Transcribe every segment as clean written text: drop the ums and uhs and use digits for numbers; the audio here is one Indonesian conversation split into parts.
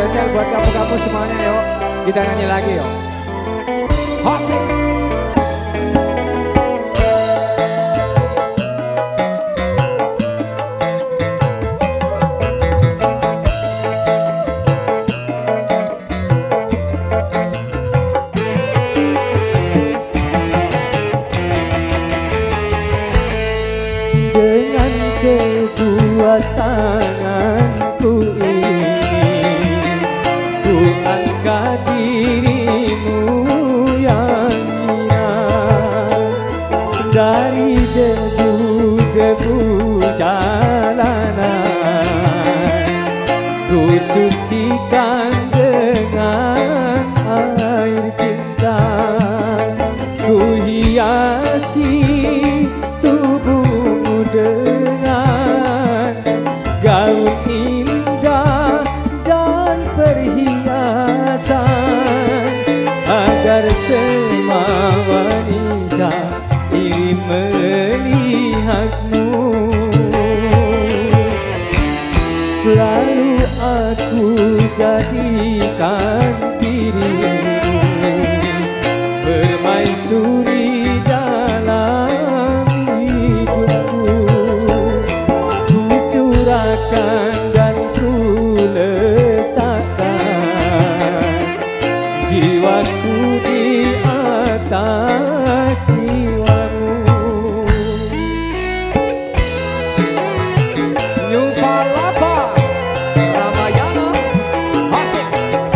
spesial buat kamu-kamu semuanya yuk. Kita nyanyi lagi yuk. Hosik. Dengan kedua tanganku ini ku angkat dirimu yang indah dari debu-debu jalanan, ku sucikan dengan air cinta, ku hiasi tubuhmu dengan gaun indah dan perhiasan, agar semua wanita iri melihatmu. Lalu aku jadikan dirimu permaisuri dalam hidupku, ku curahkan dan ku letakkan jiwaku di atas jiwamu. New Palapa Ramayana Hosik.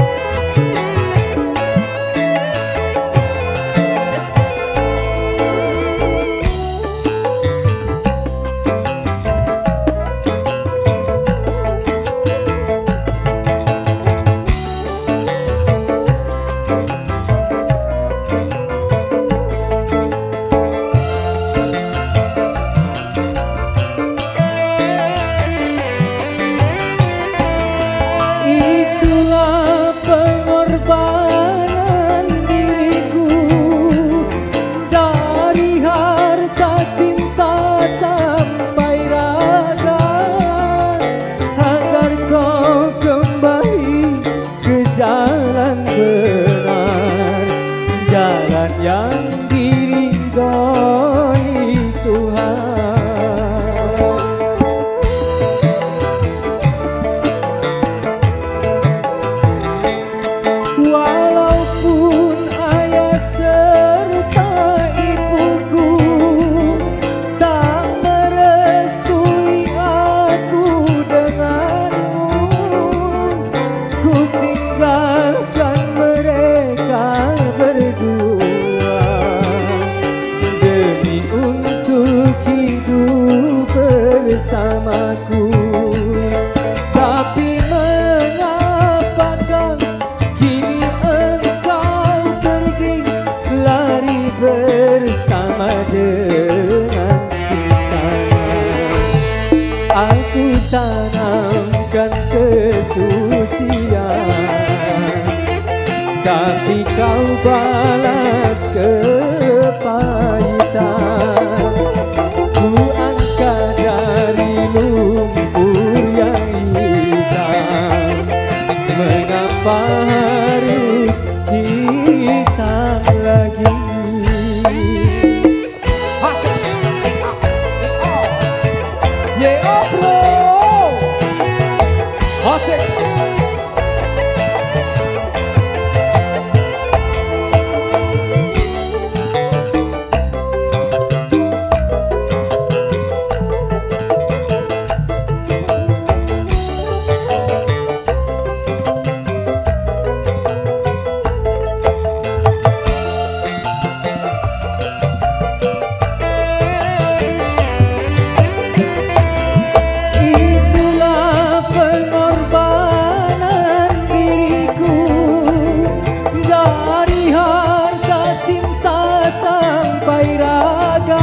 Itulah pengorbanan diriku, dari harta cinta sampai raga, agar kau kembali ke jalan benar, jalan yang diridhoi Tuhan. Walaupun ayah serta ibuku tak merestui aku denganmu, ku tinggalkan mereka berdua demi untuk hidup bersamaku. Tapi mengapakah kini engkau pergi lari bersama dengan cintanya? Aku tanamkan kesucian, tapi kau balas kepahitan. Ku angkat dari lumpur yang hitam, mengapa harus hitam lagi? Hosik. Yeah, bro. Hosik. Itulah pengorbanan diriku, dari harta cinta sampai raga,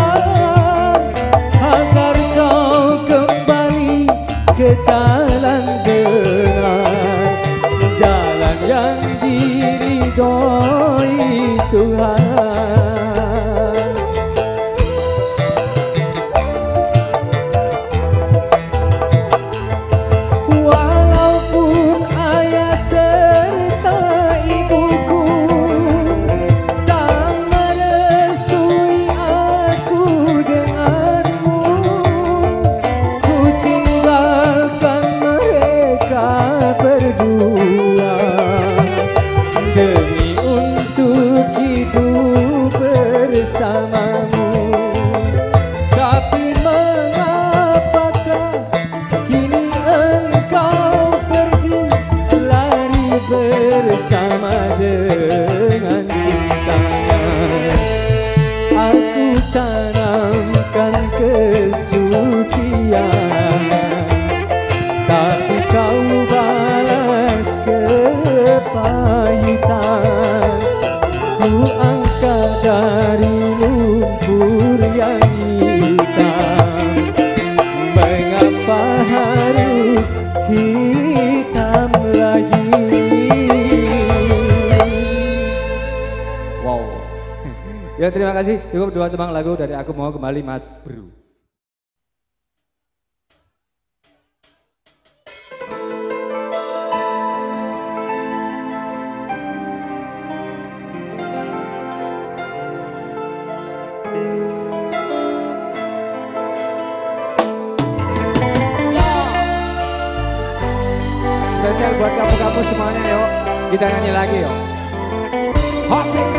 agar kau kembali ke jalan benar, jalan yang diridhoi Tuhan. Walaupun ayah terima kasih. Cukup dua tembang lagu dari Aku Mau Kembali Mas Bro. Spesial buat kamu-kamu semuanya, yuk kita nyanyi lagi yuk. Asik.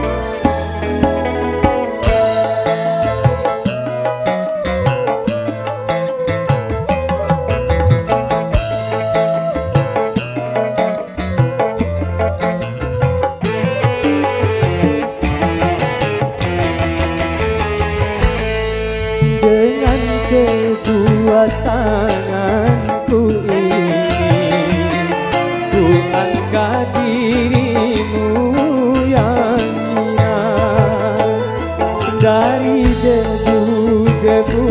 Dengan kedua tanganku ini ku angkat dirimu yang hilang dari debu-debu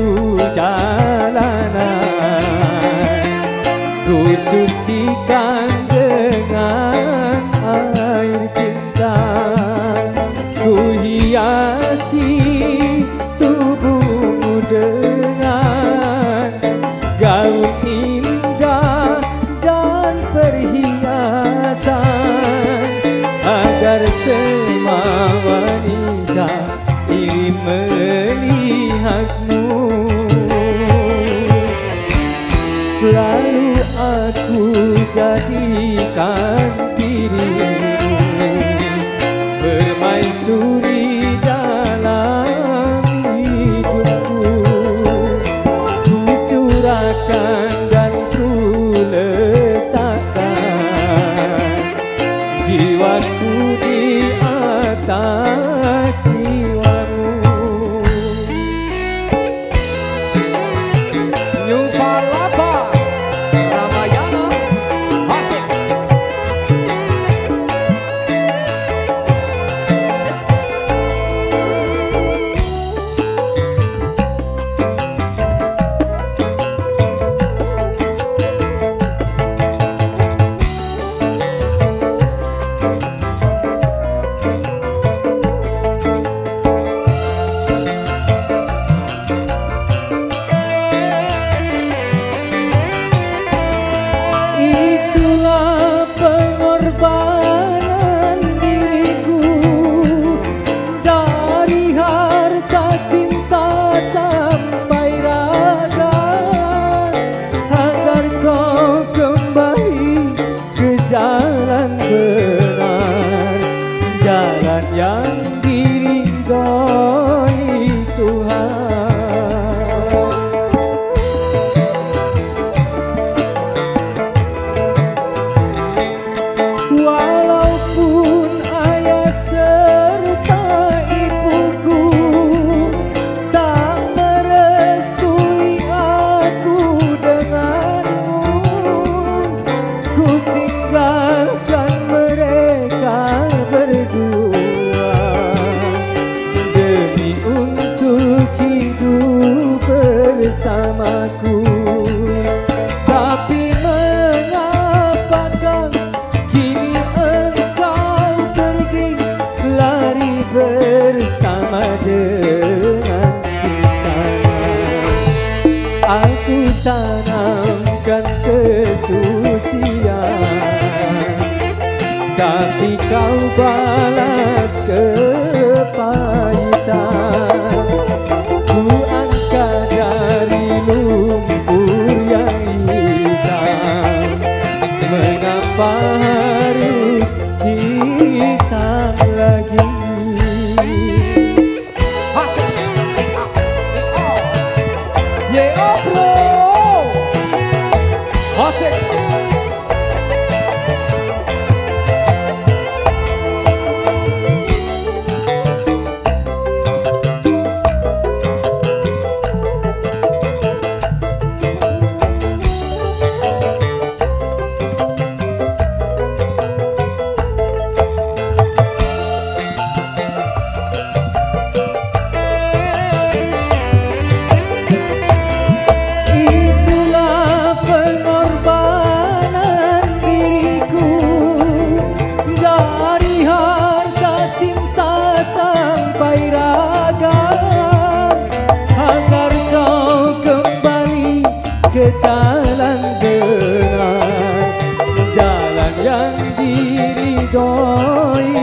jalanan. Ku sucikan dengan air cinta, ku hiasi tubuhmu dengan gaun indah dan perhiasan, agar semua wanita iri melihatmu. Lalu aku jadikan dirimu permaisuri dalam hidupku. Ku curahkan dan ku letakkan jiwaku di atas jiwamu. New Palapa Ramayana asik. Itulah pengorbanan diriku, dari harta cinta sampai raga, agar kau kembali ke jalan benar, jalan yang diridhoi Tuhan. Walaupun ayah serta ibuku tak merestui aku denganmu, ku tinggalkan mereka berdua demi untuk hidup bersamaku. Tapi mengapakah kini engkau pergi, lari bersama dengan cintanya. Aku tanamkan kesucian, tapi kau balas kepahitan. Ku angkat dari lumpur yang hitam, mengapa harus hitam lagi? Asik. Yeah, bro. Asik. ke jalan benar, jalan yang diridhoi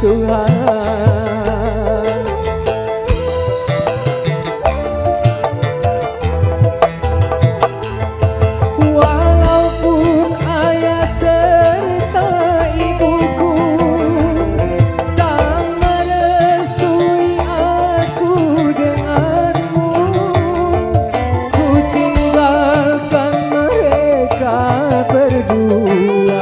Tuhan. Walaupun ayah serta ibuku tak merestui aku denganmu, ku tinggalkan mereka berdua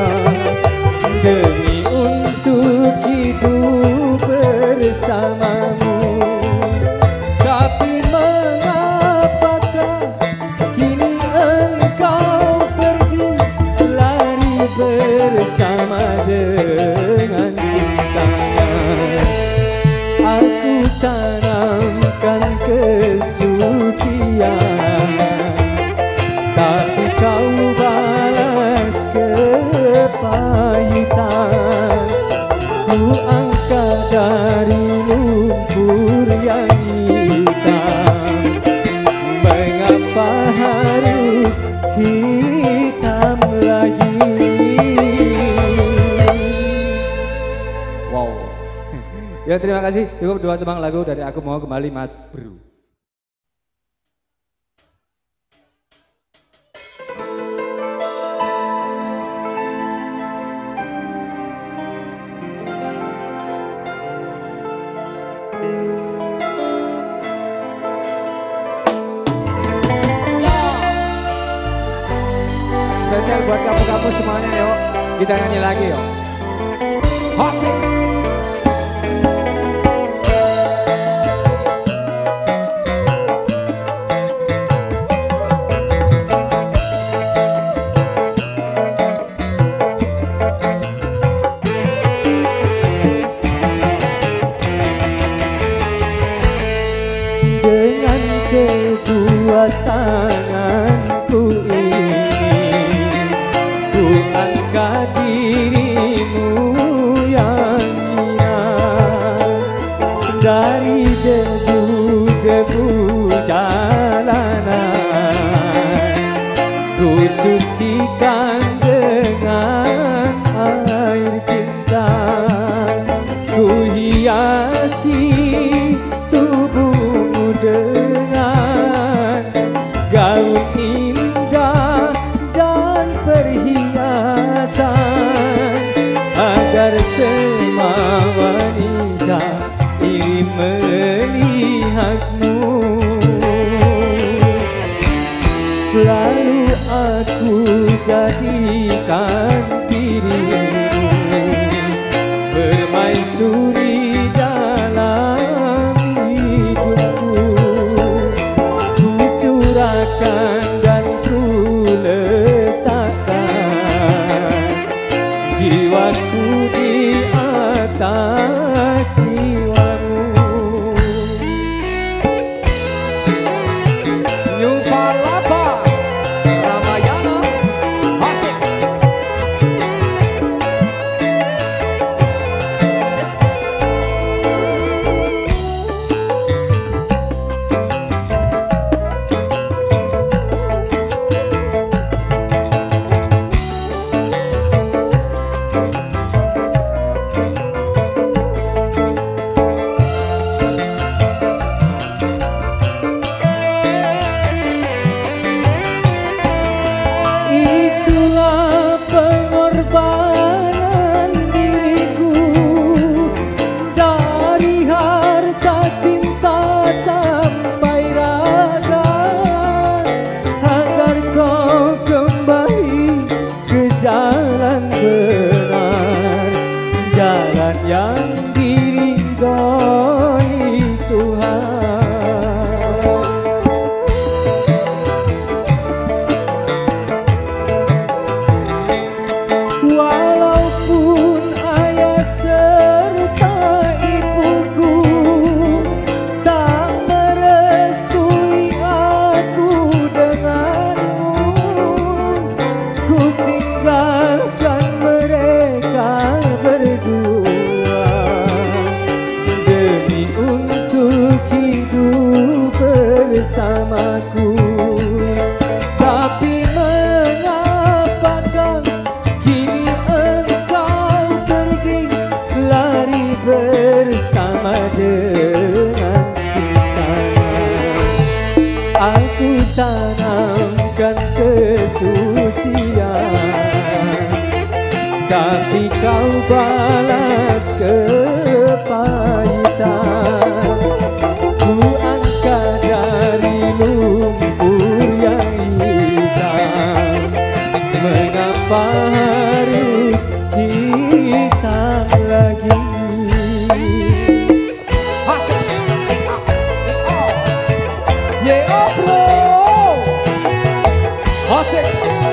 demi untuk hidup bersamamu. Tapi mengapakah kini engkau pergi lari bersama dengan cintanya? Aku tanamkan kesucian, tapi kau balas kepahitan. Ku angkat dari lumpur yang hitam, mengapa harus hitam lagi? Wow. Ya terima kasih. Cukup 2 tembang lagu dari Aku Mau Kembali Mas Bro. Spesial buat kamu-kamu semuanya yuk. Kita nyanyi lagi yuk. Asik. Dengan kedua tanganku ini ku angkat dirimu yang hina dari debu-debu jalanan. Ku sucikan dengan air cinta, ku hiasi tubuhmu dengan gaun indah dan perhiasan, agar semua wanita iri melihatmu. Lalu aku jadikan dirimu permaisuri dalam hidupku. Ku curahkan dan ku letakkan jiwaku di atas jiwamu. New Palapa Ramayana. Asik. tanamkan kesucian, tapi kau balas kepahitan. Ku angkat dari lumpur yang hitam, mengapa harus hitam lagi? Yeah, bro. Asik.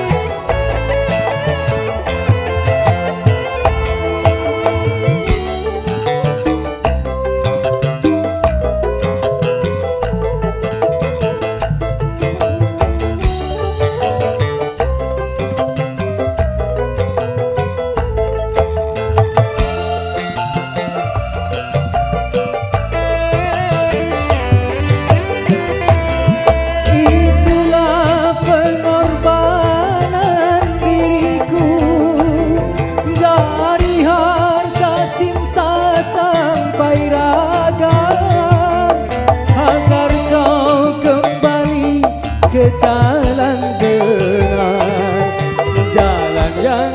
Ke jalan benar, jalan yang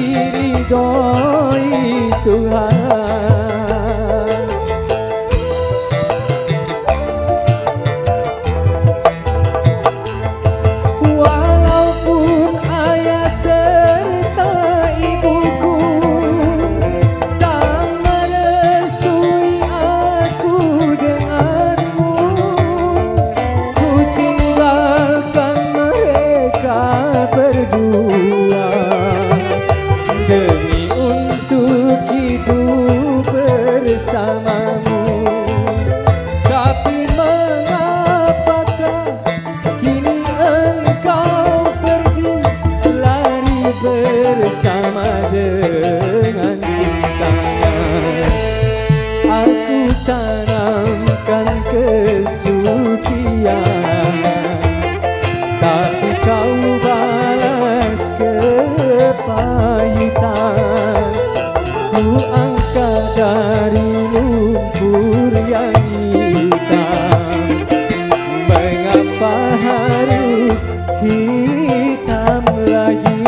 diridhoi Tuhan. Walaupun ayah serta ibuku tak merestui aku denganmu, ku tinggalkan mereka berdua demi untuk hidup bersamamu. Tapi mengapakah kini engkau pergi lari bersama dengan cintanya? Aku tanamkan kesucian, tapi kau balas kepahitan. Ku angkat dari lumpur yang hitam, mengapa harus hitam lagi?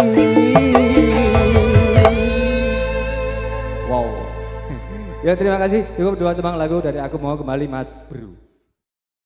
Wow. Ya terima kasih. Cukup dua tembang lagu dari Aku Mau Kembali Mas Bro.